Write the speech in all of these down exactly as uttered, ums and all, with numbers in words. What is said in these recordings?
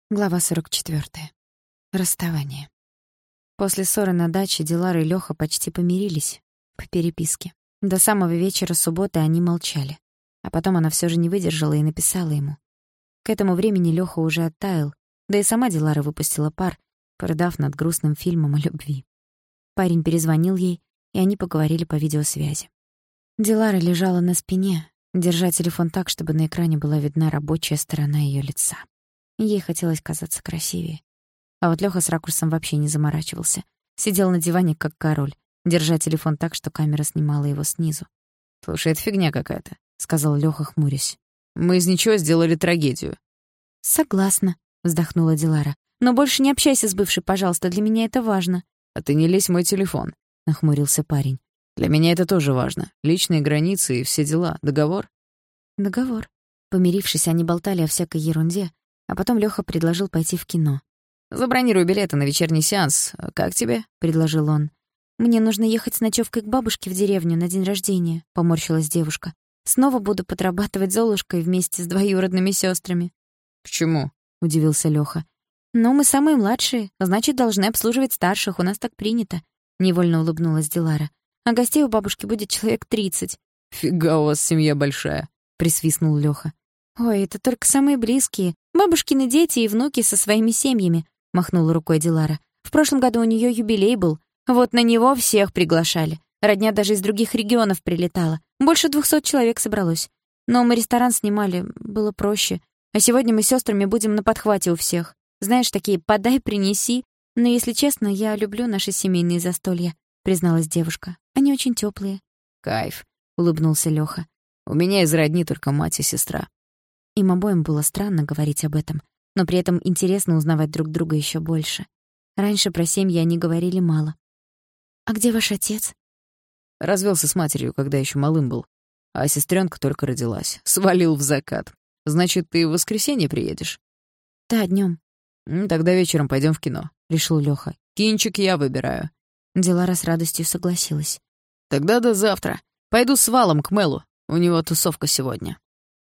Глава сорок четвёртая. Расставание. После ссоры на даче Дилара и Лёха почти помирились по переписке. До самого вечера субботы они молчали. А потом она всё же не выдержала и написала ему. К этому времени Лёха уже оттаял, да и сама Дилара выпустила пар, порыдав над грустным фильмом о любви. Парень перезвонил ей, и они поговорили по видеосвязи. Дилара лежала на спине, держа телефон так, чтобы на экране была видна рабочая сторона её лица. Ей хотелось казаться красивее. А вот Лёха с ракурсом вообще не заморачивался. Сидел на диване, как король, держа телефон так, что камера снимала его снизу. «Слушай, это фигня какая-то», — сказал Лёха, хмурясь. «Мы из ничего сделали трагедию». «Согласна», — вздохнула Дилара. «Но больше не общайся с бывшей, пожалуйста, для меня это важно». «А ты не лезь в мой телефон», — нахмурился парень. «Для меня это тоже важно. Личные границы и все дела. Договор?» «Договор». Помирившись, они болтали о всякой ерунде, а потом Лёха предложил пойти в кино. «Забронируй билеты на вечерний сеанс. Как тебе?» — предложил он. «Мне нужно ехать с ночевкой к бабушке в деревню на день рождения», — поморщилась девушка. «Снова буду подрабатывать Золушкой вместе с двоюродными сёстрами». «Почему?» — удивился Лёха. «Ну, мы самые младшие, значит, должны обслуживать старших, у нас так принято», — невольно улыбнулась Дилара. «А гостей у бабушки будет человек тридцать». «Фига у вас семья большая», — присвистнул Лёха. «Ой, это только самые близкие. Бабушкины дети и внуки со своими семьями», — махнула рукой Дилара. «В прошлом году у неё юбилей был. Вот на него всех приглашали. Родня даже из других регионов прилетала. Больше двухсот человек собралось. Но мы ресторан снимали, было проще. А сегодня мы с сёстрами будем на подхвате у всех. Знаешь, такие «подай, принеси». Но, если честно, я люблю наши семейные застолья», — призналась девушка. «Они очень тёплые». «Кайф», — улыбнулся Лёха. «У меня из родни только мать и сестра». Им обоим было странно говорить об этом, но при этом интересно узнавать друг друга ещё больше. Раньше про семьи они говорили мало. «А где ваш отец?» Развелся с матерью, когда ещё малым был, а сестрёнка только родилась. Свалил в закат. Значит, ты в воскресенье приедешь? «Да, днём». «Тогда вечером пойдём в кино», — решил Лёха. «Кинчик я выбираю». Дилара с радостью согласилась. «Тогда до завтра. Пойду с Валом к Мэлу. У него тусовка сегодня».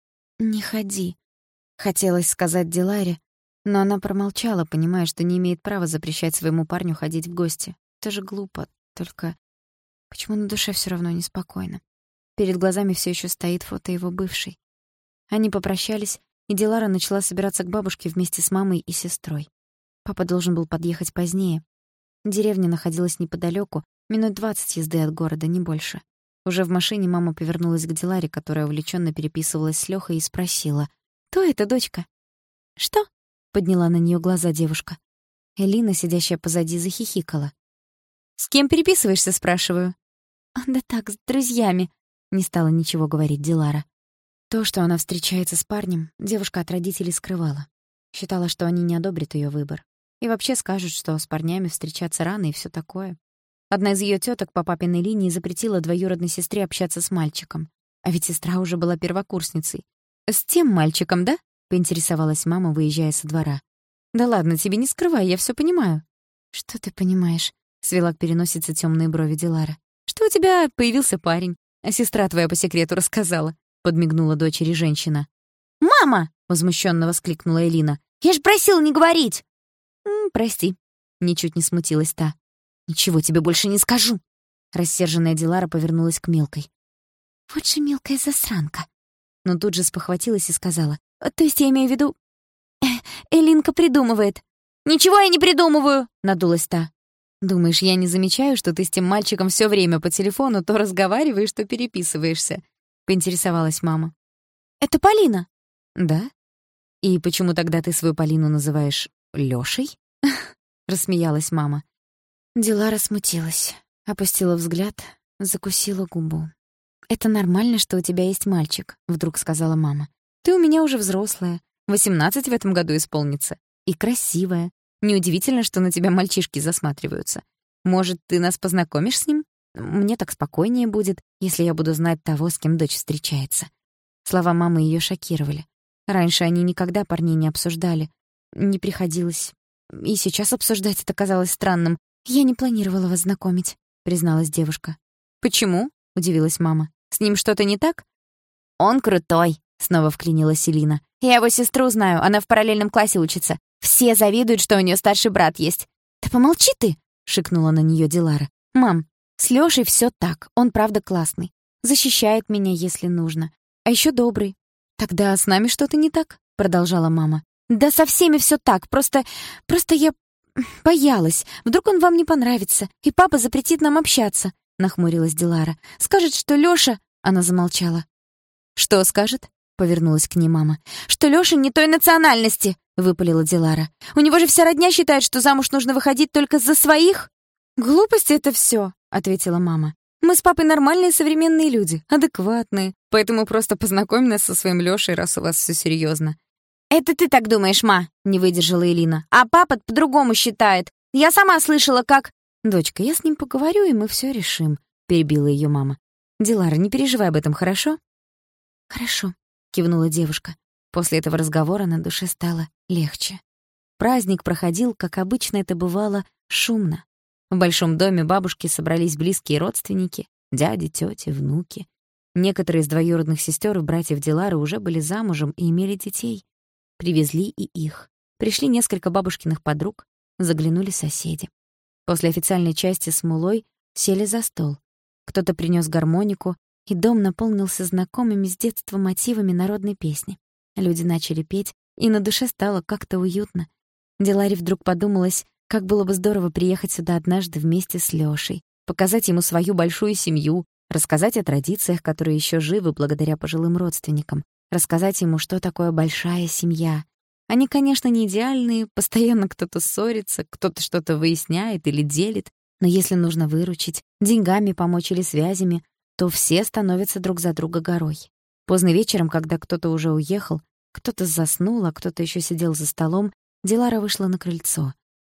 «Не ходи», — хотелось сказать Диларе, но она промолчала, понимая, что не имеет права запрещать своему парню ходить в гости. Это же глупо, только почему на душе всё равно неспокойно. Перед глазами всё ещё стоит фото его бывшей. Они попрощались, и Дилара начала собираться к бабушке вместе с мамой и сестрой. Папа должен был подъехать позднее. Деревня находилась неподалёку, минут двадцать езды от города, не больше. Уже в машине мама повернулась к Диларе, которая увлечённо переписывалась с Лёхой, и спросила: «Кто это, дочка?» «Что?» — подняла на неё глаза девушка. Элина, сидящая позади, захихикала. «С кем переписываешься?» — спрашиваю. «Да так, с друзьями», — не стала ничего говорить Дилара. То, что она встречается с парнем, девушка от родителей скрывала. Считала, что они не одобрят её выбор. И вообще скажут, что с парнями встречаться рано и всё такое. Одна из её тёток по папиной линии запретила двоюродной сестре общаться с мальчиком. А ведь сестра уже была первокурсницей. «С тем мальчиком, да?» — поинтересовалась мама, выезжая со двора. «Да ладно, тебе не скрывай, я всё понимаю». «Что ты понимаешь?» — свела к переносице тёмные брови Дилара. «Что у тебя появился парень, а сестра твоя по секрету рассказала», — подмигнула дочери женщина. «Мама!» — возмущённо воскликнула Элина. «Я ж просила не говорить!» «М, «Прости», — ничуть не смутилась та. «Ничего тебе больше не скажу!» Рассерженная Дилара повернулась к мелкой. «Вот же мелкая засранка!» Но тут же спохватилась и сказала. «То есть я имею в виду... Э, Элинка придумывает». «Ничего я не придумываю!» — надулась та. «Думаешь, я не замечаю, что ты с тем мальчиком всё время по телефону то разговариваешь, то переписываешься?» — поинтересовалась мама. «Это Полина». «Да? И почему тогда ты свою Полину называешь Лёшей?» — рассмеялась мама. Дилара смутилась, опустила взгляд, закусила губу. «Это нормально, что у тебя есть мальчик», — вдруг сказала мама. «Ты у меня уже взрослая, восемнадцать в этом году исполнится, и красивая. Неудивительно, что на тебя мальчишки засматриваются. Может, ты нас познакомишь с ним? Мне так спокойнее будет, если я буду знать того, с кем дочь встречается». Слова мамы её шокировали. Раньше они никогда парней не обсуждали. Не приходилось. И сейчас обсуждать это казалось странным. «Я не планировала вас знакомить», — призналась девушка. «Почему?» — удивилась мама. «С ним что-то не так?» «Он крутой», — снова вклинилась Элина. «Я его сестру знаю, она в параллельном классе учится. Все завидуют, что у неё старший брат есть. Да помолчи ты, шикнула на неё Дилара. Мам, с Лёшей всё так. Он правда классный. Защищает меня, если нужно. А ещё добрый. Тогда с нами что-то не так, продолжала мама. Да со всеми всё так. Просто просто я боялась. Вдруг он вам не понравится, и папа запретит нам общаться, нахмурилась Дилара. Скажет, что Лёша... Она замолчала. Что скажет? Повернулась к ней мама. Что Лёша не той национальности, выпалила Дилара. У него же вся родня считает, что замуж нужно выходить только за своих. Глупости это всё, ответила мама. Мы с папой нормальные современные люди, адекватные, поэтому просто познакомь нас со своим Лёшей, раз у вас всё серьёзно. «Это ты так думаешь, ма?» — не выдержала Элина. «А папа по-другому считает. Я сама слышала, как...» «Дочка, я с ним поговорю, и мы всё решим», — перебила её мама. «Дилара, не переживай об этом, хорошо?» «Хорошо», — кивнула девушка. После этого разговора на душе стало легче. Праздник проходил, как обычно это бывало, шумно. В большом доме бабушки собрались близкие родственники, дяди, тёти, внуки. Некоторые из двоюродных сестёр и братьев Дилары уже были замужем и имели детей. Привезли и их. Пришли несколько бабушкиных подруг, заглянули соседи. После официальной части с мулой сели за стол. Кто-то принёс гармонику, и дом наполнился знакомыми с детства мотивами народной песни. Люди начали петь, и на душе стало как-то уютно. Диларе вдруг подумалось, как было бы здорово приехать сюда однажды вместе с Лёшей, показать ему свою большую семью, рассказать о традициях, которые ещё живы благодаря пожилым родственникам. Рассказать ему, что такое большая семья. Они, конечно, не идеальные, постоянно кто-то ссорится, кто-то что-то выясняет или делит, но если нужно выручить, деньгами помочь или связями, то все становятся друг за друга горой. Поздно вечером, когда кто-то уже уехал, кто-то заснул, а кто-то ещё сидел за столом, Дилара вышла на крыльцо.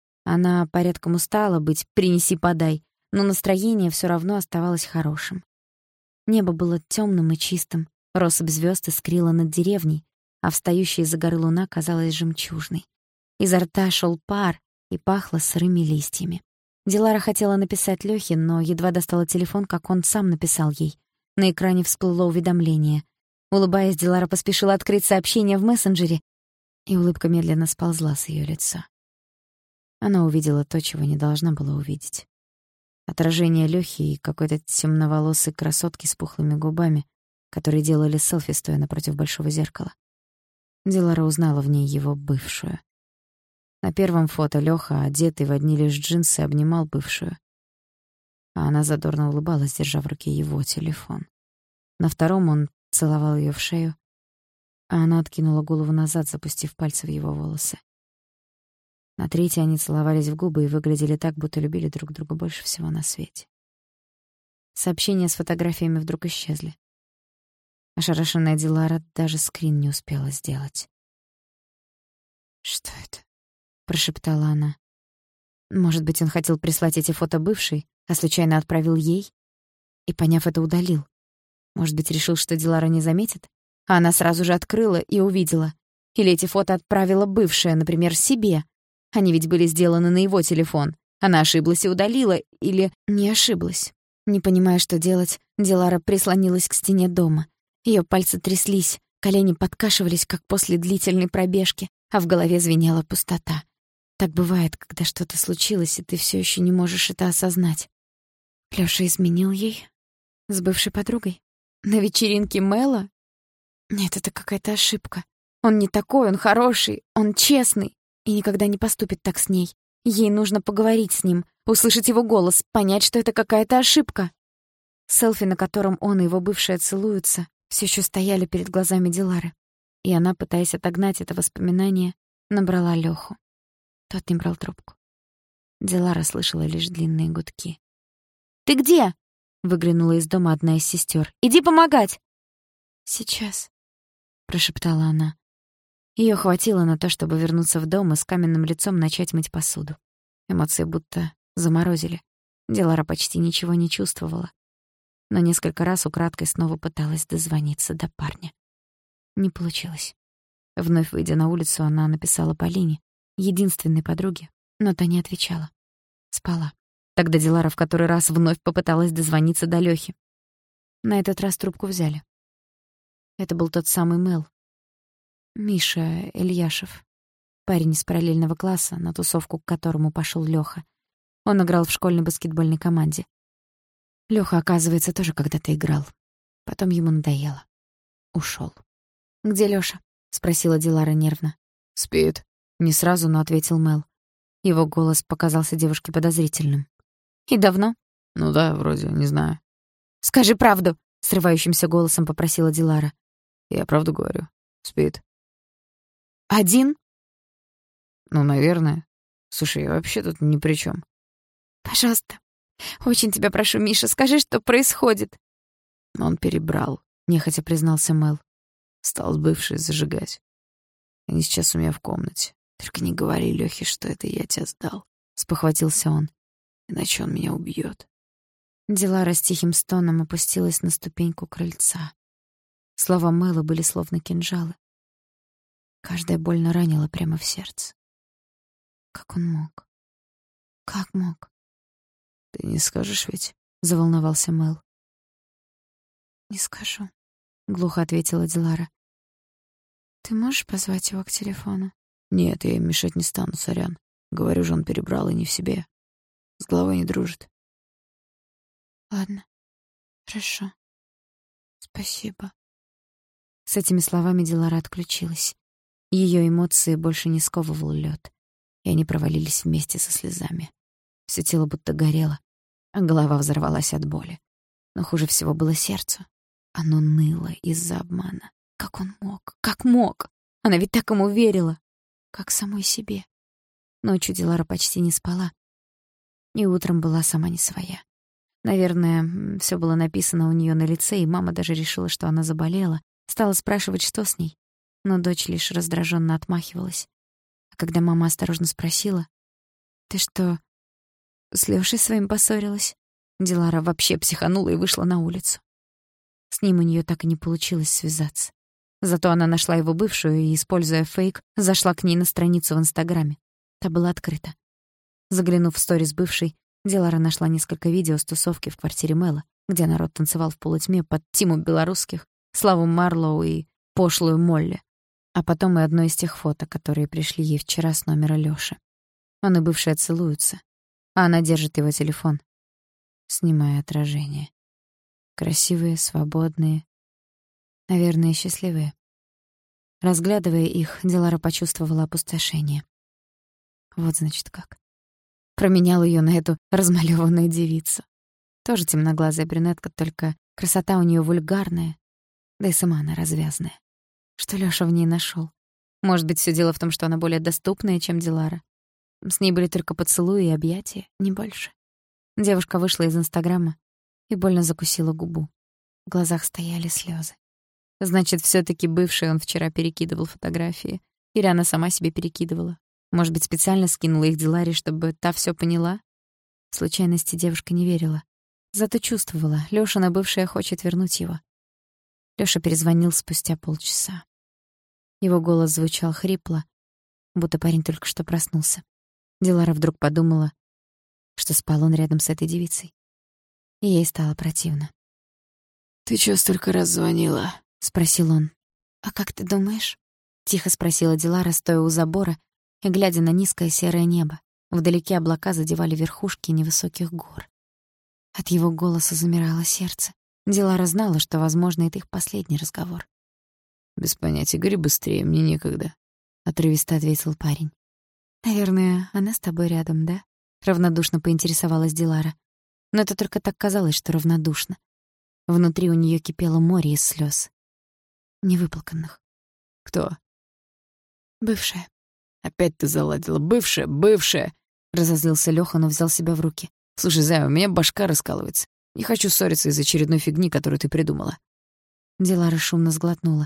Она порядком устала быть «принеси-подай», но настроение всё равно оставалось хорошим. Небо было тёмным и чистым. Россыпь звёзд искрила над деревней, а встающая из-за горы луна казалась жемчужной. Изо рта шёл пар и пахло сырыми листьями. Дилара хотела написать Лёхе, но едва достала телефон, как он сам написал ей. На экране всплыло уведомление. Улыбаясь, Дилара поспешила открыть сообщение в мессенджере, и улыбка медленно сползла с её лица. Она увидела то, чего не должна была увидеть. Отражение Лёхи и какой-то темноволосой красотки с пухлыми губами, которые делали селфи, стоя напротив большого зеркала. Дилара узнала в ней его бывшую. На первом фото Лёха, одетый в одни лишь джинсы, обнимал бывшую. А она задорно улыбалась, держа в руке его телефон. На втором он целовал её в шею, а она откинула голову назад, запустив пальцы в его волосы. На третьей они целовались в губы и выглядели так, будто любили друг друга больше всего на свете. Сообщения с фотографиями вдруг исчезли. Ошарашенная Дилара даже скрин не успела сделать. «Что это?» — прошептала она. Может быть, он хотел прислать эти фото бывшей, а случайно отправил ей? И, поняв это, удалил. Может быть, решил, что Дилара не заметит? А она сразу же открыла и увидела. Или эти фото отправила бывшая, например, себе. Они ведь были сделаны на его телефон. Она ошиблась и удалила, или не ошиблась. Не понимая, что делать, Дилара прислонилась к стене дома. Её пальцы тряслись, колени подкашивались, как после длительной пробежки, а в голове звенела пустота. Так бывает, когда что-то случилось, и ты всё ещё не можешь это осознать. Лёша изменил ей? С бывшей подругой? На вечеринке Мэла? Нет, это какая-то ошибка. Он не такой, он хороший, он честный и никогда не поступит так с ней. Ей нужно поговорить с ним, услышать его голос, понять, что это какая-то ошибка. Селфи, на котором он и его бывшая целуются, всё ещё стояли перед глазами Дилары. И она, пытаясь отогнать это воспоминание, набрала Лёху. Тот не брал трубку. Дилара слышала лишь длинные гудки. «Ты где?» — выглянула из дома одна из сестёр. «Иди помогать!» «Сейчас», — прошептала она. Её хватило на то, чтобы вернуться в дом и с каменным лицом начать мыть посуду. Эмоции будто заморозили. Дилара почти ничего не чувствовала. Но несколько раз украдкой снова пыталась дозвониться до парня. Не получилось. Вновь выйдя на улицу, она написала Полине, единственной подруге, но та не отвечала. Спала. Тогда Дилара в который раз вновь попыталась дозвониться до Лёхи. На этот раз трубку взяли. Это был тот самый Мэл. Миша Ильяшев. парень из параллельного класса, на тусовку к которому пошёл Лёха. Он играл в школьной баскетбольной команде. Лёха, оказывается, тоже когда-то играл. Потом ему надоело. Ушёл. «Где Лёша?» — спросила Дилара нервно. «Спит». Не сразу, но ответил Мэл. Его голос показался девушке подозрительным. «И давно?» «Ну да, вроде, не знаю». «Скажи правду!» — срывающимся голосом попросила Дилара. «Я правду говорю. Спит». «Один?» «Ну, наверное. Слушай, я вообще тут ни при чём». «Пожалуйста, очень тебя прошу, Миша, скажи, что происходит». Он перебрал, нехотя признался Мэл. Стал с бывшей зажигать. Они сейчас у меня в комнате. Только не говори Лёхе, что это я тебя сдал. Спохватился он. Иначе он меня убьёт. Дилара с тихим стоном опустилась на ступеньку крыльца. Слова Мэла были словно кинжалы. Каждая больно ранила прямо в сердце. Как он мог? Как мог? «Ты не скажешь ведь?» — заволновался Мэл. «Не скажу», — глухо ответила Дилара. «Ты можешь позвать его к телефону?» «Нет, я им мешать не стану, сорян. Говорю же, он перебрал и не в себе. С головой не дружит». «Ладно, хорошо. Спасибо». С этими словами Дилара отключилась. Её эмоции больше не сковывал лёд, и они провалились вместе со слезами. Всё тело будто горело, а голова взорвалась от боли. Но хуже всего было сердцу. Оно ныло из-за обмана. Как он мог? Как мог? Она ведь так ему верила. Как самой себе. Ночью Дилара почти не спала. И утром была сама не своя. Наверное, всё было написано у неё на лице, и мама даже решила, что она заболела. Стала спрашивать, что с ней. Но дочь лишь раздражённо отмахивалась. А когда мама осторожно спросила: «Ты что, с Лёшей своим поссорилась?» Дилара вообще психанула и вышла на улицу. С ним у неё так и не получилось связаться. Зато она нашла его бывшую и, используя фейк, зашла к ней на страницу в Инстаграме. Та была открыта. Заглянув в сторис бывшей, Дилара нашла несколько видео с тусовки в квартире Мэла, где народ танцевал в полутьме под Тиму Белорусских, Славу Марлоу и пошлую Молли. А потом и одно из тех фото, которые пришли ей вчера с номера Лёши. Он и бывшая целуются, а она держит его телефон, снимая отражение. Красивые, свободные, наверное, счастливые. Разглядывая их, Дилара почувствовала опустошение. Вот значит как. Променял её на эту размалёванную девицу. Тоже темноглазая брюнетка, только красота у неё вульгарная, да и сама она развязная. Что Лёша в ней нашёл? Может быть, всё дело в том, что она более доступная, чем Дилара. С ней были только поцелуи и объятия, не больше. Девушка вышла из Инстаграма и больно закусила губу. В глазах стояли слёзы. Значит, всё-таки бывший он вчера перекидывал фотографии. Или она сама себе перекидывала. Может быть, специально скинула их Диларе, чтобы та всё поняла? В случайности девушка не верила. Зато чувствовала, Лёшина бывшая хочет вернуть его. Лёша перезвонил спустя полчаса. Его голос звучал хрипло, будто парень только что проснулся. Дилара вдруг подумала, что спал он рядом с этой девицей. И ей стало противно. «Ты чё столько раз звонила?» — спросил он. «А как ты думаешь?» — тихо спросила Дилара, стоя у забора и глядя на низкое серое небо. Вдалеке облака задевали верхушки невысоких гор. От его голоса замирало сердце. Дилара знала, что, возможно, это их последний разговор. «Без понятия, говори быстрее, мне некогда», — отрывисто ответил парень. «Наверное, она с тобой рядом, да?» — равнодушно поинтересовалась Дилара. Но это только так казалось, что равнодушно. Внутри у неё кипело море из слёз. Невыплаканных. «Кто?» «Бывшая». «Опять ты заладила. Бывшая, бывшая!» — разозлился Лёха, но взял себя в руки. «Слушай, Зая, у меня башка раскалывается. Не хочу ссориться из-за очередной фигни, которую ты придумала». Дилара шумно сглотнула.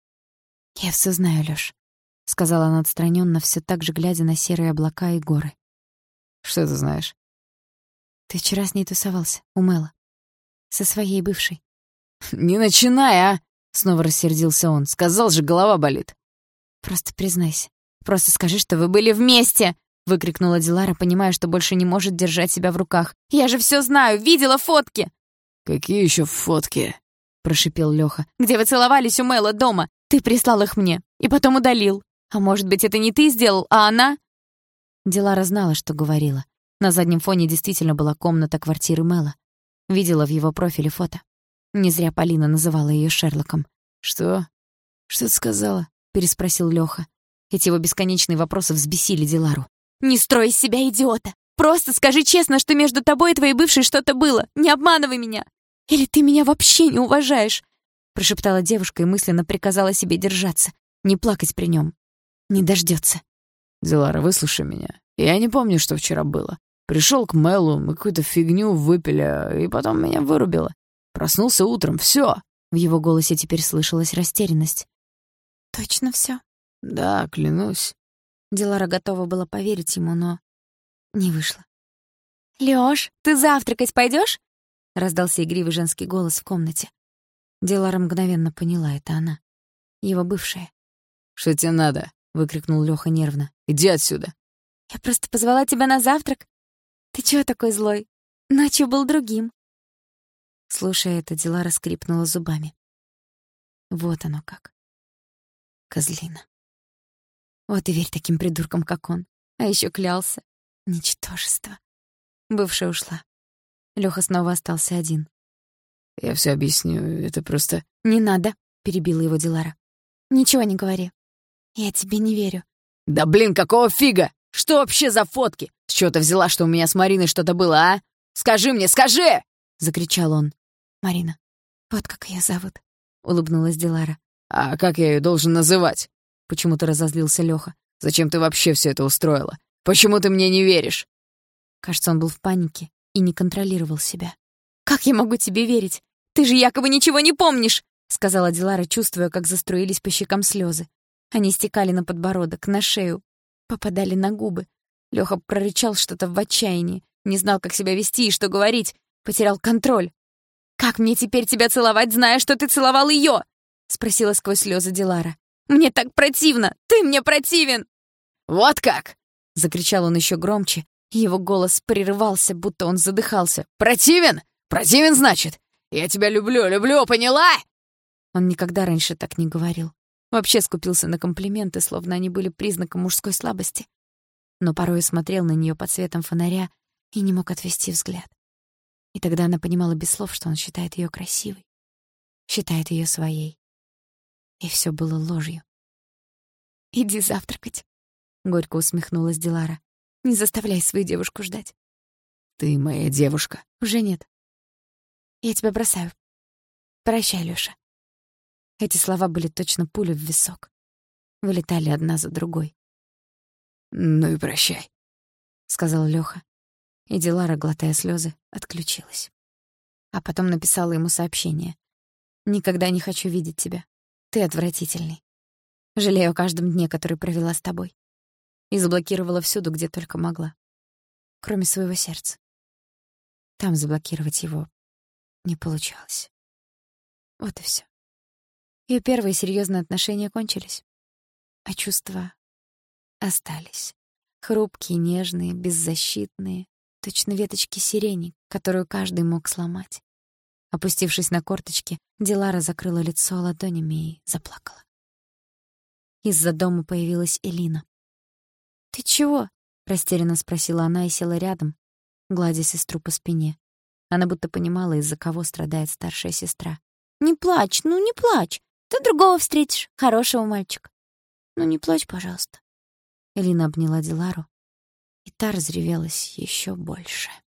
«Я всё знаю, Лёш», — сказала она отстранённо, всё так же глядя на серые облака и горы. «Что ты знаешь?» «Ты вчера с ней тусовался, у Мэла. Со своей бывшей». «Не начинай, а!» — снова рассердился он. «Сказал же, голова болит». «Просто признайся. Просто скажи, что вы были вместе!» — выкрикнула Дилара, понимая, что больше не может держать себя в руках. «Я же всё знаю! Видела фотки!» «Какие ещё фотки?» — прошипел Лёха. «Где вы целовались у Мэла дома? Ты прислал их мне и потом удалил». А может быть, это не ты сделал, а она?» Дилара знала, что говорила. На заднем фоне действительно была комната квартиры Мэла. Видела в его профиле фото. Не зря Полина называла её Шерлоком. «Что? Что ты сказала?» — переспросил Лёха. Эти его бесконечные вопросы взбесили Дилару. «Не строй из себя идиота! Просто скажи честно, что между тобой и твоей бывшей что-то было. Не обманывай меня! Или ты меня вообще не уважаешь?» Прошептала девушка и мысленно приказала себе держаться, не плакать при нём. Не дождётся. «Дилара, выслушай меня. Я не помню, что вчера было. Пришёл к Мэлу, мы какую-то фигню выпили, и потом меня вырубило. Проснулся утром, всё». В его голосе теперь слышалась растерянность. «Точно всё?» «Да, клянусь». Дилара готова была поверить ему, но не вышло. «Лёш, ты завтракать пойдёшь?» — раздался игривый женский голос в комнате. Дилара мгновенно поняла — это она, его бывшая. «Что тебе надо?» — выкрикнул Лёха нервно. «Иди отсюда!» «Я просто позвала тебя на завтрак. Ты чего такой злой? Ночью был другим». Слушая это, Дилара скрипнула зубами. Вот оно как. Козлина. Вот и верь таким придуркам, как он. А ещё клялся. Ничтожество. Бывшая ушла. Лёха снова остался один. «Я всё объясню, это просто...» «Не надо», — перебила его Дилара. «Ничего не говори. Я тебе не верю». «Да блин, какого фига? Что вообще за фотки? С чего ты взяла, что у меня с Мариной что-то было, а? Скажи мне, скажи!» — закричал он. «Марина, вот как её зовут», — улыбнулась Дилара. «А как я её должен называть?» — почему-то разозлился Лёха. «Зачем ты вообще всё это устроила? Почему ты мне не веришь?» Кажется, он был в панике и не контролировал себя. «Как я могу тебе верить? Ты же якобы ничего не помнишь!» — сказала Дилара, чувствуя, как заструились по щекам слёзы. Они стекали на подбородок, на шею, попадали на губы. Лёха прорычал что-то в отчаянии, не знал, как себя вести и что говорить, потерял контроль. «Как мне теперь тебя целовать, зная, что ты целовал её?» — спросила сквозь слёзы Дилара. «Мне так противно! Ты мне противен!» «Вот как!» — закричал он ещё громче, и его голос прерывался, будто он задыхался. «Противен? Противен, значит? Я тебя люблю, люблю, поняла?» Он никогда раньше так не говорил. Вообще скупился на комплименты, словно они были признаком мужской слабости. Но порой смотрел на неё под светом фонаря и не мог отвести взгляд. И тогда она понимала без слов, что он считает её красивой, считает её своей. И всё было ложью. «Иди завтракать», — горько усмехнулась Дилара. «Не заставляй свою девушку ждать». «Ты моя девушка». «Уже нет. Я тебя бросаю. Прощай, Лёша». Эти слова были точно пуля в висок. Вылетали одна за другой. «Ну и прощай», — сказал Лёха. И Дилара, глотая слёзы, отключилась. А потом написала ему сообщение. «Никогда не хочу видеть тебя. Ты отвратительный. Жалею о каждом дне, который провела с тобой». И заблокировала всюду, где только могла. Кроме своего сердца. Там заблокировать его не получалось. Вот и всё. Её первые серьёзные отношения кончились, а чувства остались. Хрупкие, нежные, беззащитные, точно веточки сирени, которую каждый мог сломать. Опустившись на корточки, Дилара закрыла лицо ладонями и заплакала. Из-за дома появилась Элина. «Ты чего?» — растерянно спросила она и села рядом, гладя сестру по спине. Она будто понимала, из-за кого страдает старшая сестра. «Не плачь, ну не плачь. Ты другого встретишь, хорошего мальчика. Ну не плачь, пожалуйста». Элина обняла Дилару, и та разревелась ещё больше.